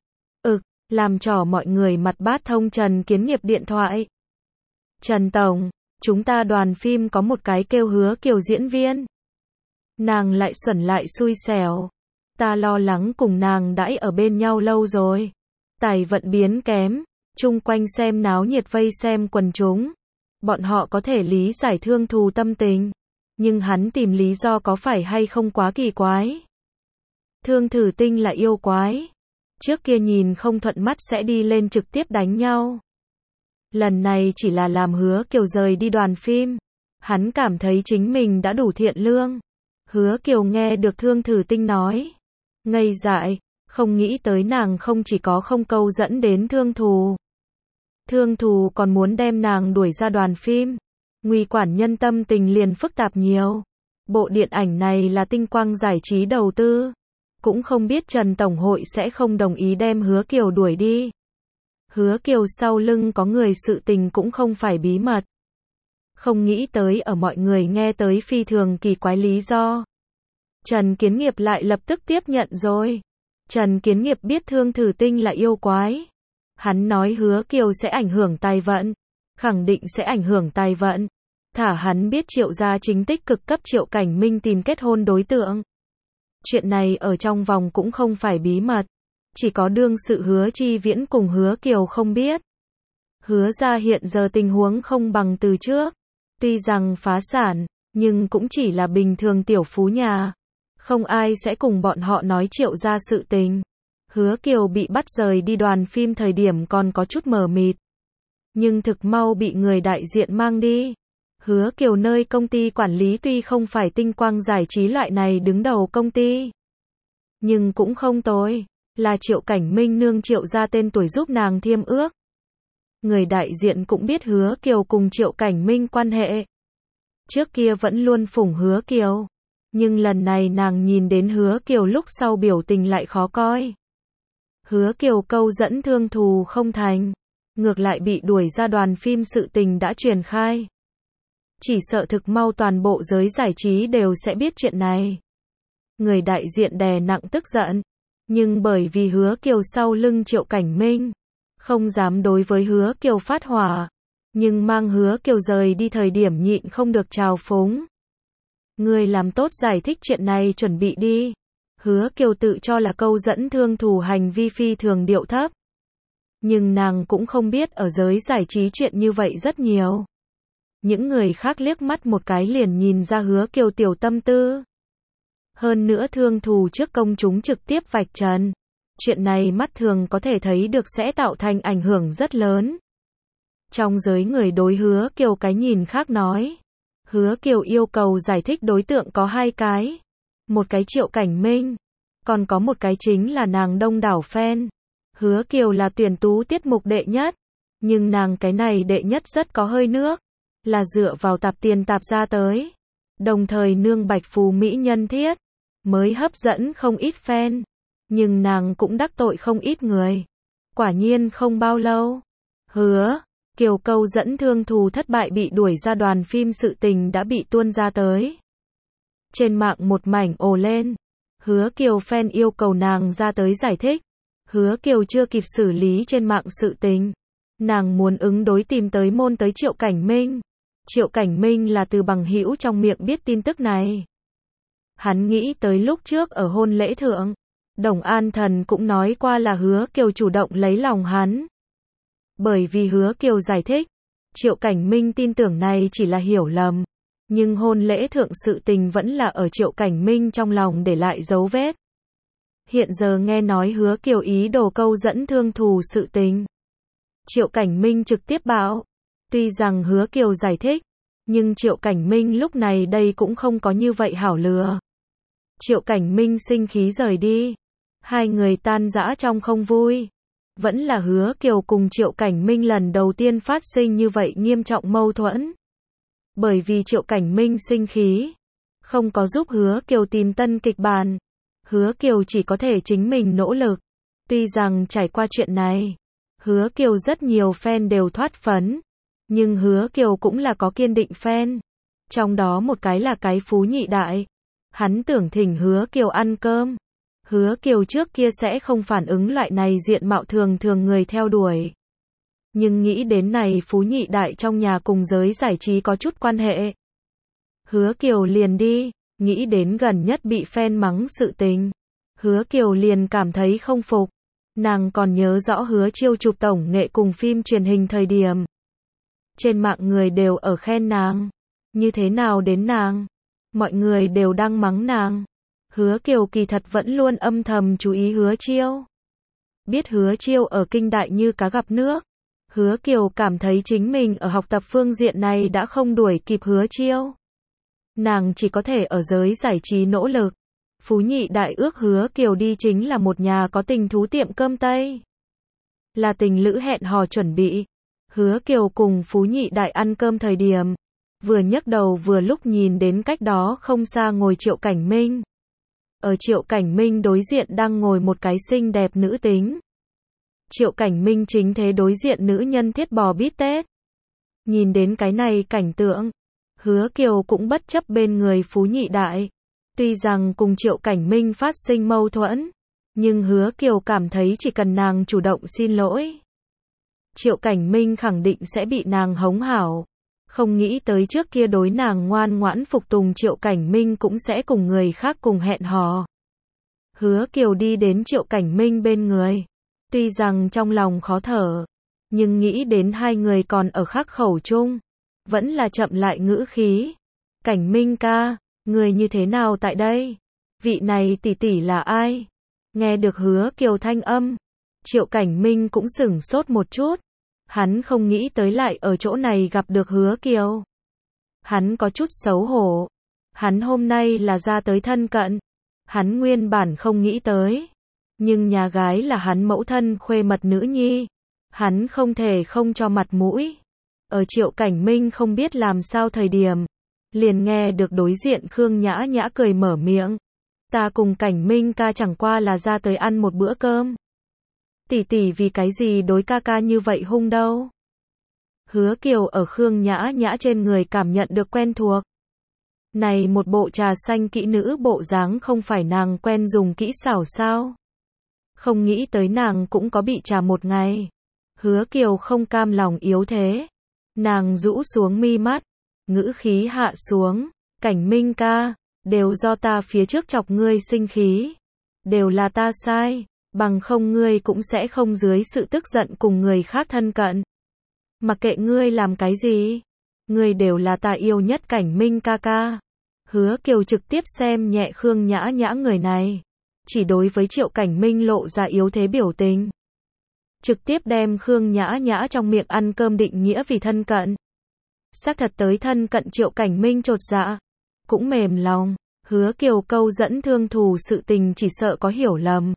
làm trò mọi người mặt bát thông Trần Kiến Nghiệp điện thoại. Trần Tổng, chúng ta đoàn phim có một cái kêu Hứa Kiều diễn viên. Nàng lại xuẩn lại xui xẻo. Ta lo lắng cùng nàng đãi ở bên nhau lâu rồi. Tài vận biến kém, chung quanh xem náo nhiệt vây xem quần chúng. Bọn họ có thể lý giải Thương Thù tâm tình, nhưng hắn tìm lý do có phải hay không quá kỳ quái. Thương Thử Tinh là yêu quái. Trước kia nhìn không thuận mắt sẽ đi lên trực tiếp đánh nhau. Lần này chỉ là làm Hứa Kiều rời đi đoàn phim. Hắn cảm thấy chính mình đã đủ thiện lương. Hứa Kiều nghe được Thương Thử Tinh nói, ngây dại, không nghĩ tới nàng không chỉ có không câu dẫn đến Thương Thù. Thương Thù còn muốn đem nàng đuổi ra đoàn phim. Nguy quản nhân tâm tình liền phức tạp nhiều. Bộ điện ảnh này là Tinh Quang Giải trí đầu tư. Cũng không biết Trần Tổng hội sẽ không đồng ý đem Hứa Kiều đuổi đi. Hứa Kiều sau lưng có người sự tình cũng không phải bí mật. Không nghĩ tới ở mọi người nghe tới phi thường kỳ quái lý do. Trần Kiến Nghiệp lại lập tức tiếp nhận rồi. Trần Kiến Nghiệp biết Thương Thử Tinh là yêu quái. Hắn nói Hứa Kiều sẽ ảnh hưởng tài vận. Khẳng định sẽ ảnh hưởng tài vận. Thả hắn biết Triệu gia chính tích cực cấp Triệu Cảnh Minh tìm kết hôn đối tượng. Chuyện này ở trong vòng cũng không phải bí mật. Chỉ có đương sự Hứa Chi Viễn cùng Hứa Kiều không biết. Hứa gia hiện giờ tình huống không bằng từ trước. Tuy rằng phá sản, nhưng cũng chỉ là bình thường tiểu phú nhà. Không ai sẽ cùng bọn họ nói Triệu gia sự tình. Hứa Kiều bị bắt rời đi đoàn phim thời điểm còn có chút mờ mịt. Nhưng thực mau bị người đại diện mang đi. Hứa Kiều nơi công ty quản lý tuy không phải tinh quang giải trí loại này đứng đầu công ty, nhưng cũng không tồi, là Triệu Cảnh Minh nương Triệu ra tên tuổi giúp nàng thiêm ước. Người đại diện cũng biết Hứa Kiều cùng Triệu Cảnh Minh quan hệ. Trước kia vẫn luôn phủng Hứa Kiều, nhưng lần này nàng nhìn đến Hứa Kiều lúc sau biểu tình lại khó coi. Hứa Kiều câu dẫn thương thù không thành, ngược lại bị đuổi ra đoàn phim, sự tình đã truyền khai. Chỉ sợ thực mau toàn bộ giới giải trí đều sẽ biết chuyện này. Người đại diện đè nặng tức giận, nhưng bởi vì Hứa Kiều sau lưng Triệu Cảnh Minh, không dám đối với Hứa Kiều phát hỏa, nhưng mang Hứa Kiều rời đi thời điểm nhịn không được trào phúng. Người làm tốt giải thích chuyện này chuẩn bị đi. Hứa Kiều tự cho là câu dẫn thương thù hành vi phi thường điệu thấp. Nhưng nàng cũng không biết ở giới giải trí chuyện như vậy rất nhiều. Những người khác liếc mắt một cái liền nhìn ra Hứa Kiều tiểu tâm tư. Hơn nữa thương thù trước công chúng trực tiếp vạch trần. Chuyện này mắt thường có thể thấy được sẽ tạo thành ảnh hưởng rất lớn. Trong giới người đối Hứa Kiều cái nhìn khác nói. Hứa Kiều yêu cầu giải thích đối tượng có hai cái. Một cái Triệu Cảnh Minh, còn có một cái chính là nàng đông đảo fan. Hứa Kiều là tuyển tú tiết mục đệ nhất, nhưng nàng cái này đệ nhất rất có hơi nước, là dựa vào tạp tiền tạp ra tới. Đồng thời nương bạch phù mỹ nhân thiết, mới hấp dẫn không ít fan, nhưng nàng cũng đắc tội không ít người. Quả nhiên không bao lâu, Hứa Kiều câu dẫn thương thù thất bại bị đuổi ra đoàn phim, sự tình đã bị tuôn ra tới. Trên mạng một mảnh ồ lên. Hứa Kiều fan yêu cầu nàng ra tới giải thích. Hứa Kiều chưa kịp xử lý trên mạng sự tình, nàng muốn ứng đối tìm tới môn tới Triệu Cảnh Minh. Triệu Cảnh Minh là từ bằng hữu trong miệng biết tin tức này. Hắn nghĩ tới lúc trước ở hôn lễ thượng, Đồng An Thần cũng nói qua là Hứa Kiều chủ động lấy lòng hắn. Bởi vì Hứa Kiều giải thích, Triệu Cảnh Minh tin tưởng này chỉ là hiểu lầm. Nhưng hôn lễ thượng sự tình vẫn là ở Triệu Cảnh Minh trong lòng để lại dấu vết. Hiện giờ nghe nói Hứa Kiều ý đồ câu dẫn thương thù sự tình, Triệu Cảnh Minh trực tiếp bảo. Tuy rằng Hứa Kiều giải thích, nhưng Triệu Cảnh Minh lúc này đây cũng không có như vậy hảo lừa. Triệu Cảnh Minh sinh khí rời đi. Hai người tan rã trong không vui. Vẫn là Hứa Kiều cùng Triệu Cảnh Minh lần đầu tiên phát sinh như vậy nghiêm trọng mâu thuẫn. Bởi vì Triệu Cảnh Minh sinh khí, không có giúp Hứa Kiều tìm tân kịch bản. Hứa Kiều chỉ có thể chính mình nỗ lực. Tuy rằng trải qua chuyện này, Hứa Kiều rất nhiều fan đều thoát phấn. Nhưng Hứa Kiều cũng là có kiên định fan. Trong đó một cái là cái Phú Nhị Đại. Hắn tưởng thỉnh Hứa Kiều ăn cơm. Hứa Kiều trước kia sẽ không phản ứng loại này diện mạo thường thường người theo đuổi. Nhưng nghĩ đến này Phú Nhị Đại trong nhà cùng giới giải trí có chút quan hệ. Hứa Kiều liền đi, nghĩ đến gần nhất bị fan mắng sự tình. Hứa Kiều liền cảm thấy không phục. Nàng còn nhớ rõ Hứa Chiêu chụp tổng nghệ cùng phim truyền hình thời điểm. Trên mạng người đều ở khen nàng. Như thế nào đến nàng? Mọi người đều đang mắng nàng. Hứa Kiều kỳ thật vẫn luôn âm thầm chú ý Hứa Chiêu. Biết Hứa Chiêu ở kinh đại như cá gặp nước. Hứa Kiều cảm thấy chính mình ở học tập phương diện này đã không đuổi kịp Hứa Chiêu. Nàng chỉ có thể ở giới giải trí nỗ lực. Phú Nhị Đại ước Hứa Kiều đi chính là một nhà có tình thú tiệm cơm Tây. Là tình lữ hẹn hò chuẩn bị. Hứa Kiều cùng Phú Nhị Đại ăn cơm thời điểm, vừa nhấc đầu vừa lúc nhìn đến cách đó không xa ngồi Triệu Cảnh Minh. Ở Triệu Cảnh Minh đối diện đang ngồi một cái xinh đẹp nữ tính. Triệu Cảnh Minh chính thế đối diện nữ nhân thiết bò bít tết. Nhìn đến cái này cảnh tượng, Hứa Kiều cũng bất chấp bên người Phú Nhị Đại. Tuy rằng cùng Triệu Cảnh Minh phát sinh mâu thuẫn, nhưng Hứa Kiều cảm thấy chỉ cần nàng chủ động xin lỗi, Triệu Cảnh Minh khẳng định sẽ bị nàng hống hảo. Không nghĩ tới trước kia đối nàng ngoan ngoãn phục tùng Triệu Cảnh Minh cũng sẽ cùng người khác cùng hẹn hò. Hứa Kiều đi đến Triệu Cảnh Minh bên người. Tuy rằng trong lòng khó thở, nhưng nghĩ đến hai người còn ở khắc khẩu chung, vẫn là chậm lại ngữ khí. Cảnh Minh ca, người như thế nào tại đây? Vị này tỷ tỷ là ai? Nghe được Hứa Kiều thanh âm, Triệu Cảnh Minh cũng sửng sốt một chút. Hắn không nghĩ tới lại ở chỗ này gặp được Hứa Kiều. Hắn có chút xấu hổ. Hắn hôm nay là ra tới thân cận. Hắn nguyên bản không nghĩ tới. Nhưng nhà gái là hắn mẫu thân khuê mật nữ nhi. Hắn không thể không cho mặt mũi. Ở Triệu Cảnh Minh không biết làm sao thời điểm. Liền nghe được đối diện Khương Nhã Nhã cười mở miệng. Ta cùng Cảnh Minh ca chẳng qua là ra tới ăn một bữa cơm. Tỷ tỷ vì cái gì đối ca ca như vậy hung đâu. Hứa Kiều ở Khương Nhã Nhã trên người cảm nhận được quen thuộc. Này một bộ trà xanh kỹ nữ bộ dáng không phải nàng quen dùng kỹ xảo sao? Không nghĩ tới nàng cũng có bị trà một ngày. Hứa Kiều không cam lòng yếu thế. Nàng rũ xuống mi mắt, ngữ khí hạ xuống. Cảnh Minh ca, đều do ta phía trước chọc ngươi sinh khí. Đều là ta sai, bằng không ngươi cũng sẽ không dưới sự tức giận cùng người khác thân cận. Mặc kệ ngươi làm cái gì, ngươi đều là ta yêu nhất Cảnh Minh ca ca. Hứa Kiều trực tiếp xem nhẹ Khương Nhã Nhã người này. Chỉ đối với Triệu Cảnh Minh lộ ra yếu thế biểu tình. Trực tiếp đem Khương Nhã Nhã trong miệng ăn cơm định nghĩa vì thân cận. Xác thật tới thân cận Triệu Cảnh Minh chột dạ. Cũng mềm lòng. Hứa Kiều câu dẫn thương thù sự tình chỉ sợ có hiểu lầm.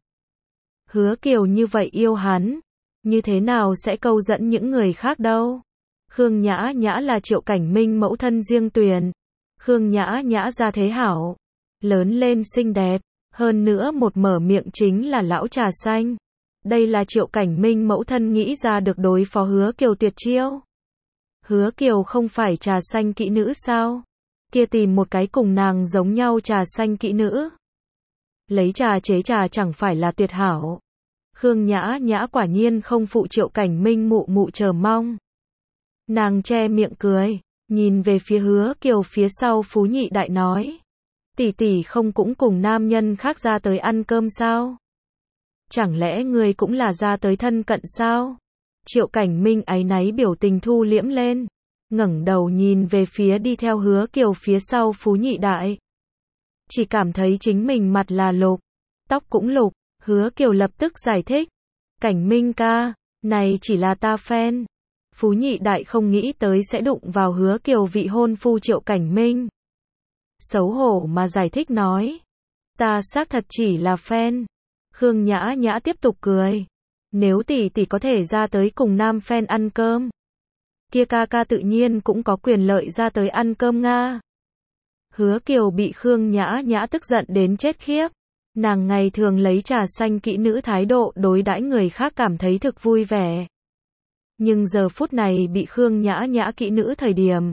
Hứa Kiều như vậy yêu hắn. Như thế nào sẽ câu dẫn những người khác đâu. Khương Nhã Nhã là Triệu Cảnh Minh mẫu thân riêng tuyền. Khương Nhã Nhã ra thế hảo. Lớn lên xinh đẹp. Hơn nữa một mở miệng chính là lão trà xanh. Đây là Triệu Cảnh Minh mẫu thân nghĩ ra được đối phó Hứa Kiều tuyệt chiêu. Hứa Kiều không phải trà xanh kỹ nữ sao? Kia tìm một cái cùng nàng giống nhau trà xanh kỹ nữ. Lấy trà chế trà chẳng phải là tuyệt hảo. Khương Nhã Nhã quả nhiên không phụ Triệu Cảnh Minh mụ mụ chờ mong. Nàng che miệng cười, nhìn về phía Hứa Kiều phía sau Phú Nhị Đại nói. Tỷ tỷ không cũng cùng nam nhân khác ra tới ăn cơm sao? Chẳng lẽ ngươi cũng là ra tới thân cận sao? Triệu Cảnh Minh áy náy biểu tình thu liễm lên. Ngẩng đầu nhìn về phía đi theo Hứa Kiều phía sau Phú Nhị Đại. Chỉ cảm thấy chính mình mặt là lục. Tóc cũng lục. Hứa Kiều lập tức giải thích. Cảnh Minh ca, này chỉ là ta fan. Phú Nhị Đại không nghĩ tới sẽ đụng vào Hứa Kiều vị hôn phu Triệu Cảnh Minh. Xấu hổ mà giải thích nói. Ta xác thật chỉ là fan. Khương Nhã Nhã tiếp tục cười. Nếu tỷ tỷ có thể ra tới cùng nam fan ăn cơm. Kia ca ca tự nhiên cũng có quyền lợi ra tới ăn cơm Nga. Hứa Kiều bị Khương Nhã Nhã tức giận đến chết khiếp. Nàng ngày thường lấy trà xanh kỹ nữ thái độ đối đãi người khác cảm thấy thực vui vẻ. Nhưng giờ phút này bị Khương Nhã Nhã kỹ nữ thời điểm.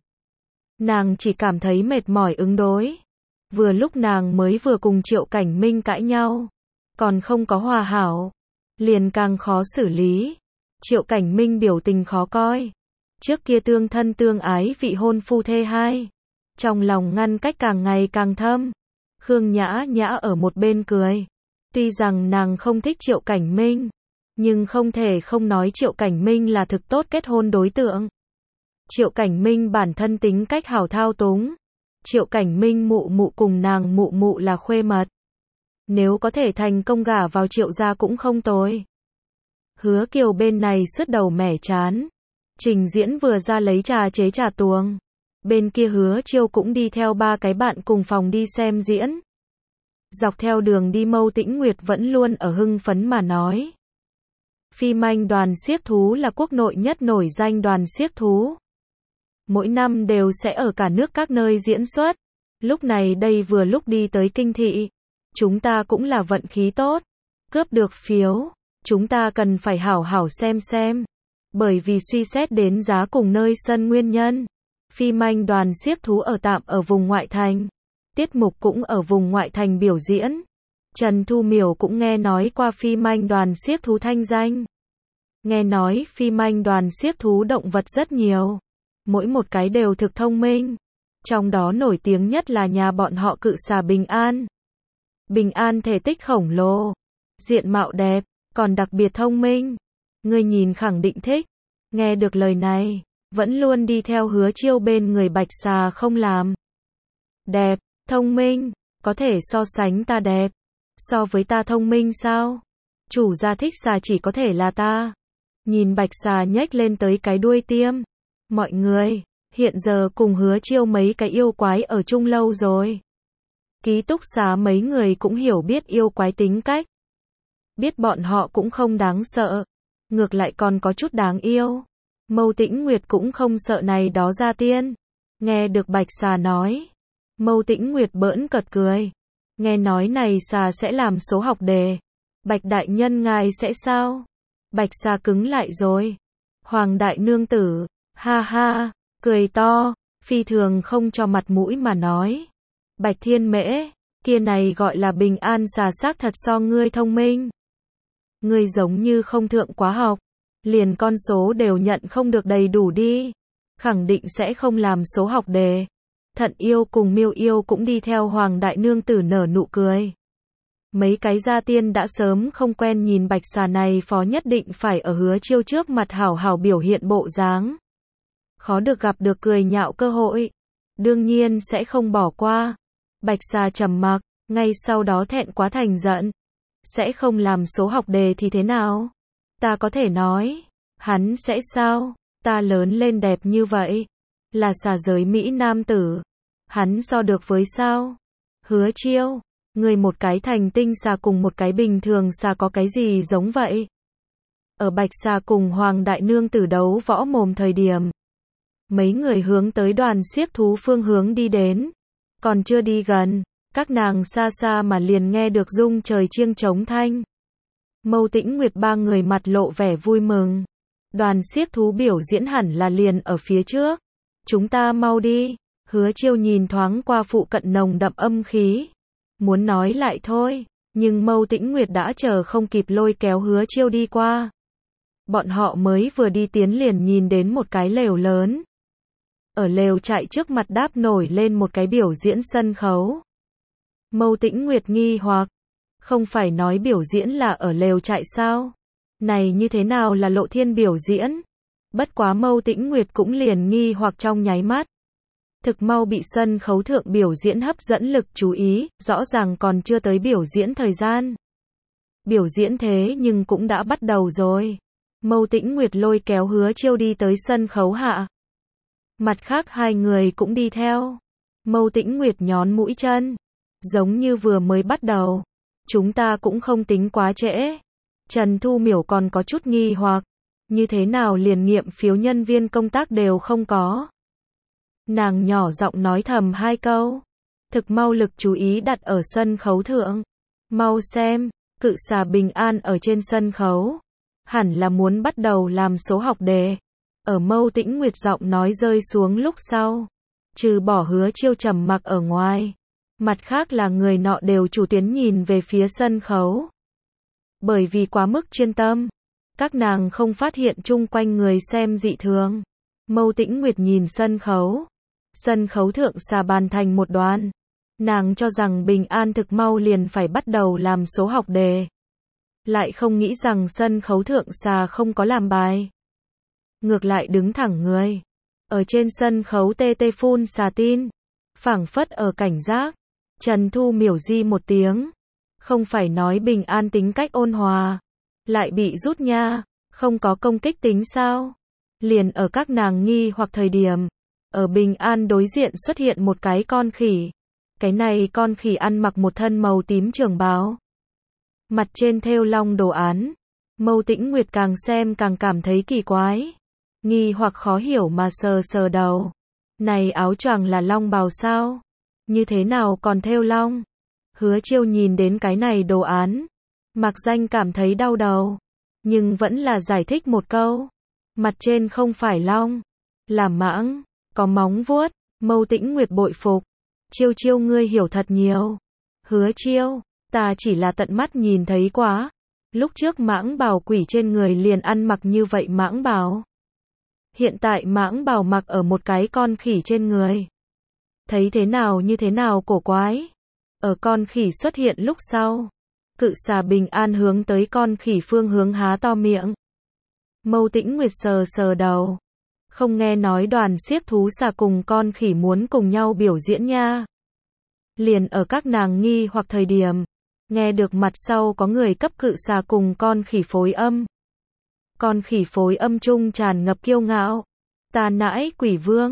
Nàng chỉ cảm thấy mệt mỏi ứng đối. Vừa lúc nàng mới vừa cùng Triệu Cảnh Minh cãi nhau. Còn không có hòa hảo. Liền càng khó xử lý. Triệu Cảnh Minh biểu tình khó coi. Trước kia tương thân tương ái vị hôn phu thê hai. Trong lòng ngăn cách càng ngày càng thâm. Khương Nhã Nhã ở một bên cười. Tuy rằng nàng không thích Triệu Cảnh Minh. Nhưng không thể không nói Triệu Cảnh Minh là thực tốt kết hôn đối tượng. Triệu Cảnh Minh bản thân tính cách hảo thao túng. Triệu Cảnh Minh mụ mụ cùng nàng mụ mụ là khuê mật. Nếu có thể thành công gả vào Triệu gia cũng không tồi. Hứa Kiều bên này sứt đầu mẻ chán. Trình Diễn vừa ra lấy trà chế trà tuồng. Bên kia Hứa Chiêu cũng đi theo ba cái bạn cùng phòng đi xem diễn. Dọc theo đường đi Mâu Tĩnh Nguyệt vẫn luôn ở hưng phấn mà nói. Phim Anh đoàn xiếc thú là quốc nội nhất nổi danh đoàn xiếc thú. Mỗi năm đều sẽ ở cả nước các nơi diễn xuất. Lúc này đây vừa lúc đi tới kinh thị. Chúng ta cũng là vận khí tốt. Cướp được phiếu. Chúng ta cần phải hảo hảo xem. Bởi vì suy xét đến giá cùng nơi sân nguyên nhân. Phim Anh đoàn xiếc thú ở tạm ở vùng ngoại thành. Tiết mục cũng ở vùng ngoại thành biểu diễn. Trần Thu Miểu cũng nghe nói qua phim Anh đoàn xiếc thú thanh danh. Nghe nói phim Anh đoàn xiếc thú động vật rất nhiều. Mỗi một cái đều thực thông minh. Trong đó nổi tiếng nhất là nhà bọn họ cự xà Bình An. Bình An thể tích khổng lồ. Diện mạo đẹp. Còn đặc biệt thông minh. Người nhìn khẳng định thích. Nghe được lời này. Vẫn luôn đi theo Hứa Chiêu bên người bạch xà không làm. Đẹp. Thông minh. Có thể so sánh ta đẹp. So với ta thông minh sao? Chủ gia thích xà chỉ có thể là ta. Nhìn bạch xà nhếch lên tới cái đuôi tiêm. Mọi người, Hiện giờ cùng Hứa Chiêu mấy cái yêu quái ở chung lâu rồi. Ký túc xá mấy người cũng hiểu biết yêu quái tính cách. Biết bọn họ cũng không đáng sợ. Ngược lại còn có chút đáng yêu. Mâu Tĩnh Nguyệt cũng không sợ này đó gia tiên. Nghe được Bạch Xà nói. Mâu Tĩnh Nguyệt bỡn cợt cười. Nghe nói này xà sẽ làm số học đề. Bạch đại nhân ngài sẽ sao? Bạch Xà cứng lại rồi. Hoàng đại nương tử. Ha ha. Cười to. Phi thường không cho mặt mũi mà nói. Bạch Thiên Mễ. Kia này gọi là bình an xà xác thật so ngươi thông minh. Ngươi giống như không thượng quá học. Liền con số đều nhận không được đầy đủ đi. Khẳng định sẽ không làm số học đề. Thận yêu cùng Miêu yêu cũng đi theo Hoàng đại nương tử nở nụ cười. Mấy cái gia tiên đã sớm không quen nhìn Bạch Xà này phó nhất định phải ở Hứa Chiêu trước mặt hảo hảo biểu hiện bộ dáng. Khó được gặp được cười nhạo cơ hội. Đương nhiên sẽ không bỏ qua. Bạch Xà trầm mặc, ngay sau đó thẹn quá thành giận. Sẽ không làm số học đề thì thế nào? Ta có thể nói. Hắn sẽ sao? Ta lớn lên đẹp như vậy. Là xà giới Mỹ nam tử. Hắn so được với sao? Hứa Chiêu. Người một cái thành tinh xà cùng một cái bình thường xà có cái gì giống vậy? Ở Bạch Xà cùng Hoàng đại nương tử đấu võ mồm thời điểm. Mấy người hướng tới đoàn xiếc thú phương hướng đi đến. Còn chưa đi gần. Các nàng xa xa mà liền nghe được rung trời chiêng trống thanh. Mâu Tĩnh Nguyệt ba người mặt lộ vẻ vui mừng. Đoàn xiếc thú biểu diễn hẳn là liền ở phía trước. Chúng ta mau đi. Hứa Chiêu nhìn thoáng qua phụ cận nồng đậm âm khí. Muốn nói lại thôi. Nhưng Mâu Tĩnh Nguyệt đã chờ không kịp lôi kéo Hứa Chiêu đi qua. Bọn họ mới vừa đi tiến liền nhìn đến một cái lều lớn. Ở lều trại trước mặt đáp nổi lên một cái biểu diễn sân khấu. Mâu Tĩnh Nguyệt nghi hoặc. Không phải nói biểu diễn là ở lều trại sao? Này như thế nào là lộ thiên biểu diễn? Bất quá Mâu Tĩnh Nguyệt cũng liền nghi hoặc trong nháy mắt. Thực mau bị sân khấu thượng biểu diễn hấp dẫn lực chú ý, rõ ràng còn chưa tới biểu diễn thời gian. Biểu diễn thế nhưng cũng đã bắt đầu rồi. Mâu Tĩnh Nguyệt lôi kéo Hứa Chiêu đi tới sân khấu hạ. Mặt khác hai người cũng đi theo. Mâu Tĩnh Nguyệt nhón mũi chân. Giống như vừa mới bắt đầu. Chúng ta cũng không tính quá trễ. Trần Thu Miểu còn có chút nghi hoặc. Như thế nào liền nghiệm phiếu nhân viên công tác đều không có. Nàng nhỏ giọng nói thầm hai câu. Thực mau lực chú ý đặt ở sân khấu thượng. Mau xem, cự xà bình an ở trên sân khấu. Hẳn là muốn bắt đầu làm số học đề. Ở Mâu Tĩnh Nguyệt giọng nói rơi xuống lúc sau. Trừ bỏ Hứa Chiêu trầm mặc ở ngoài. Mặt khác là người nọ đều chủ tuyến nhìn về phía sân khấu. Bởi vì quá mức chuyên tâm. Các nàng không phát hiện chung quanh người xem dị thường. Mâu Tĩnh Nguyệt nhìn sân khấu. Sân khấu thượng xà bàn thành một đoàn. Nàng cho rằng bình an thực mau liền phải bắt đầu làm số học đề. Lại không nghĩ rằng sân khấu thượng xà không có làm bài. Ngược lại đứng thẳng người. Ở trên sân khấu tê tê phun xà tin. Phảng phất ở cảnh giác. Trần Thu Miểu di một tiếng. Không phải nói bình an tính cách ôn hòa. Lại bị rút nha. Không có công kích tính sao? Liền ở các nàng nghi hoặc thời điểm. Ở bình an đối diện xuất hiện một cái con khỉ. Cái này con khỉ ăn mặc một thân màu tím trường bào. Mặt trên thêu long đồ án. Mâu Tĩnh Nguyệt càng xem càng cảm thấy kỳ quái. Nghi hoặc khó hiểu mà sờ sờ đầu. Này áo choàng là long bào sao? Như thế nào còn thêu long? Hứa Chiêu nhìn đến cái này đồ án. Mạc Danh cảm thấy đau đầu. Nhưng vẫn là giải thích một câu. Mặt trên không phải long. Là mãng. Có móng vuốt. Mâu Tĩnh Nguyệt bội phục. Chiêu Chiêu ngươi hiểu thật nhiều. Hứa Chiêu. Ta chỉ là tận mắt nhìn thấy quá. Lúc trước mãng bào quỷ trên người liền ăn mặc như vậy mãng bào. Hiện tại mãng bào mặc ở một cái con khỉ trên người. Thấy thế nào như thế nào cổ quái. Ở con khỉ xuất hiện lúc sau. Cự xà bình an hướng tới con khỉ phương hướng há to miệng. Mâu Tĩnh Nguyệt sờ sờ đầu. Không nghe nói đoàn xiếc thú xà cùng con khỉ muốn cùng nhau biểu diễn nha. Liền ở các nàng nghi hoặc thời điểm. Nghe được mặt sau có người cấp cự xà cùng con khỉ phối âm. Con khỉ phối âm chung tràn ngập kiêu ngạo. Ta nãi quỷ vương.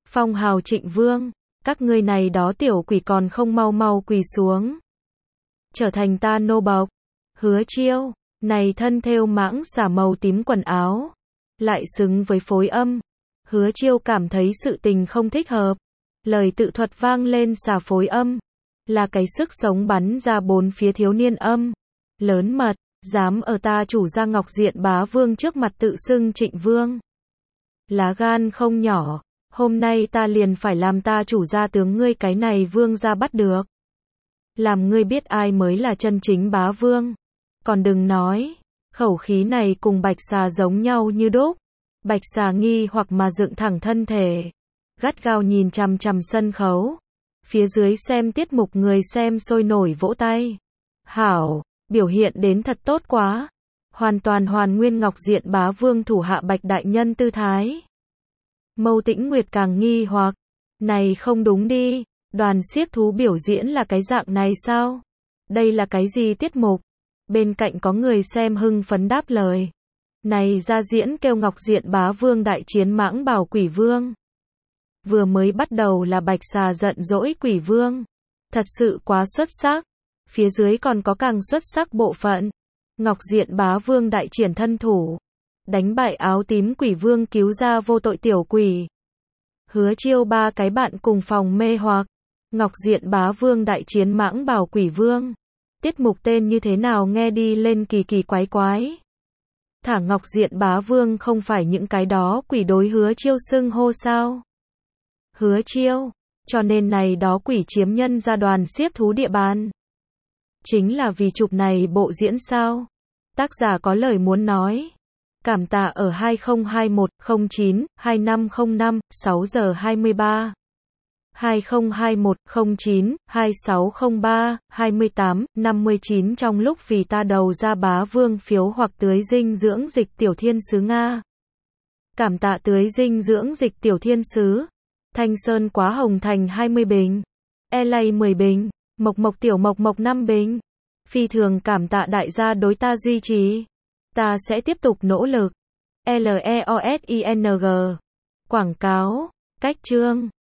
Phong hào Trịnh Vương, các ngươi này đó tiểu quỷ còn không mau mau quỳ xuống. Trở thành ta nô bộc. Hứa Chiêu, này thân thêu mãng xà màu tím quần áo, lại xứng với phối âm. Hứa Chiêu cảm thấy sự tình không thích hợp. Lời tự thuật vang lên xà phối âm, là cái sức sống bắn ra bốn phía thiếu niên âm. Lớn mật, dám ở ta chủ gia Ngọc Diện Bá Vương trước mặt tự xưng Trịnh Vương. Lá gan không nhỏ, hôm nay ta liền phải làm ta chủ gia tướng ngươi cái này vương gia bắt được. Làm ngươi biết ai mới là chân chính bá vương. Còn đừng nói, khẩu khí này cùng bạch xà giống nhau như đúc. Bạch xà nghi hoặc mà dựng thẳng thân thể, gắt gao nhìn chằm chằm sân khấu. Phía dưới xem tiết mục người xem sôi nổi vỗ tay. Hảo, biểu hiện đến thật tốt quá. Hoàn toàn hoàn nguyên Ngọc Diện Bá Vương thủ hạ Bạch đại nhân tư thái. Mâu Tĩnh Nguyệt càng nghi hoặc, này không đúng đi, đoàn xiếc thú biểu diễn là cái dạng này sao? Đây là cái gì tiết mục? Bên cạnh có người xem hưng phấn đáp lời. Này ra diễn kêu Ngọc Diện Bá Vương đại chiến mãng bảo quỷ vương. Vừa mới bắt đầu là bạch xà giận dỗi quỷ vương. Thật sự quá xuất sắc. Phía dưới còn có càng xuất sắc bộ phận. Ngọc Diện Bá Vương đại triển thân thủ, đánh bại áo tím quỷ vương, cứu ra vô tội tiểu quỷ. Hứa Chiêu ba cái bạn cùng phòng mê hoặc. Ngọc Diện Bá Vương đại chiến mãng bảo quỷ vương. Tiết mục tên như thế nào nghe đi lên kỳ kỳ quái quái. Thả Ngọc Diện Bá Vương không phải những cái đó quỷ đối Hứa Chiêu xưng hô sao? Hứa Chiêu, cho nên này đó quỷ chiếm nhân ra đoàn xiếc thú địa bàn. Chính là vì chụp này bộ diễn sao? Tác giả có lời muốn nói. Cảm tạ ở 2021092505 6 giờ 23. 20210926032859 trong lúc vì ta đầu ra bá vương phiếu hoặc tưới dinh dưỡng dịch tiểu thiên sứ Nga. Cảm tạ tưới dinh dưỡng dịch tiểu thiên sứ. Thanh Sơn Quá Hồng Thành 20 bình. LA 10 bình. Mộc Mộc Tiểu Mộc Mộc 5 bình. Phi thường cảm tạ đại gia đối ta duy trì. Ta sẽ tiếp tục nỗ lực. LEOSING. Quảng cáo. Cách chương.